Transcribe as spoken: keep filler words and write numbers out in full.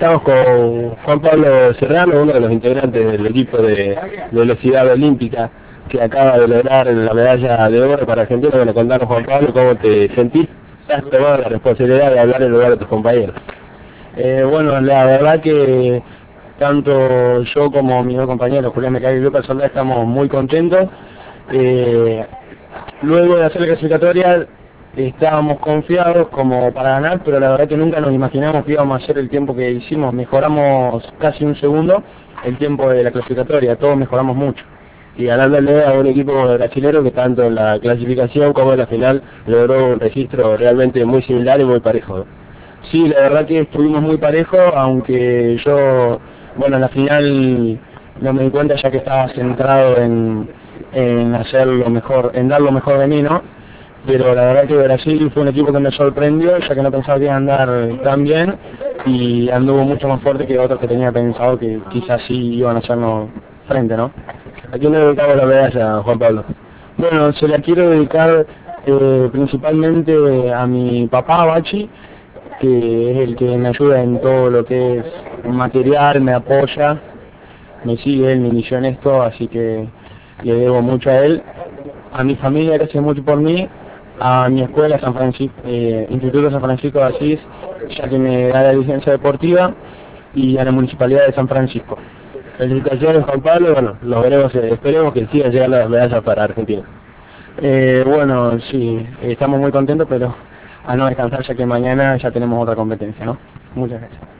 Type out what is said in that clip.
estamos con Juan Pablo Serrano, uno de los integrantes del equipo de, de velocidad olímpica que acaba de lograr la medalla de oro para Argentina. Bueno, contanos, Juan Pablo, cómo te sentís, has tomado la responsabilidad de hablar en lugar de tus compañeros. Eh, bueno, la verdad que tanto yo como mi dos compañeros, Julián Mecay y Lucas Soldá, estamos muy contentos. Eh, luego de hacer la clasificatoria estábamos confiados como para ganar, pero la verdad que nunca nos imaginamos que íbamos a hacer el tiempo que hicimos. Mejoramos casi un segundo el tiempo de la clasificatoria, todos mejoramos mucho. Y ganándole a un equipo brasilero que tanto en la clasificación como en la final logró un registro realmente muy similar y muy parejo. Sí, la verdad que estuvimos muy parejos, aunque yo, bueno, en la final no me di cuenta ya que estaba centrado en, en hacer lo mejor, en dar lo mejor de mí, ¿no? Pero la verdad que Brasil fue un equipo que me sorprendió, ya que no pensaba que iba a andar tan bien, y anduvo mucho más fuerte que otros que tenía pensado que quizás sí iban a hacernos frente, ¿no? ¿A quién le dedicamos la medalla, Juan Pablo? Bueno, se la quiero dedicar eh, principalmente a mi papá, Bachi, que es el que me ayuda en todo lo que es material, me apoya, me sigue, él me inició en esto, así que le debo mucho a él. A mi familia, que hace mucho por mí, a mi escuela, San Francisco, eh, Instituto San Francisco de Asís, ya que me da la licencia deportiva, y a la Municipalidad de San Francisco. Felicitaciones, Juan Pablo. Bueno, los veremos, eh, esperemos que sigan llegando las medallas para Argentina. Eh, bueno, sí, estamos muy contentos, pero a no descansar ya que mañana ya tenemos otra competencia, ¿no? Muchas gracias.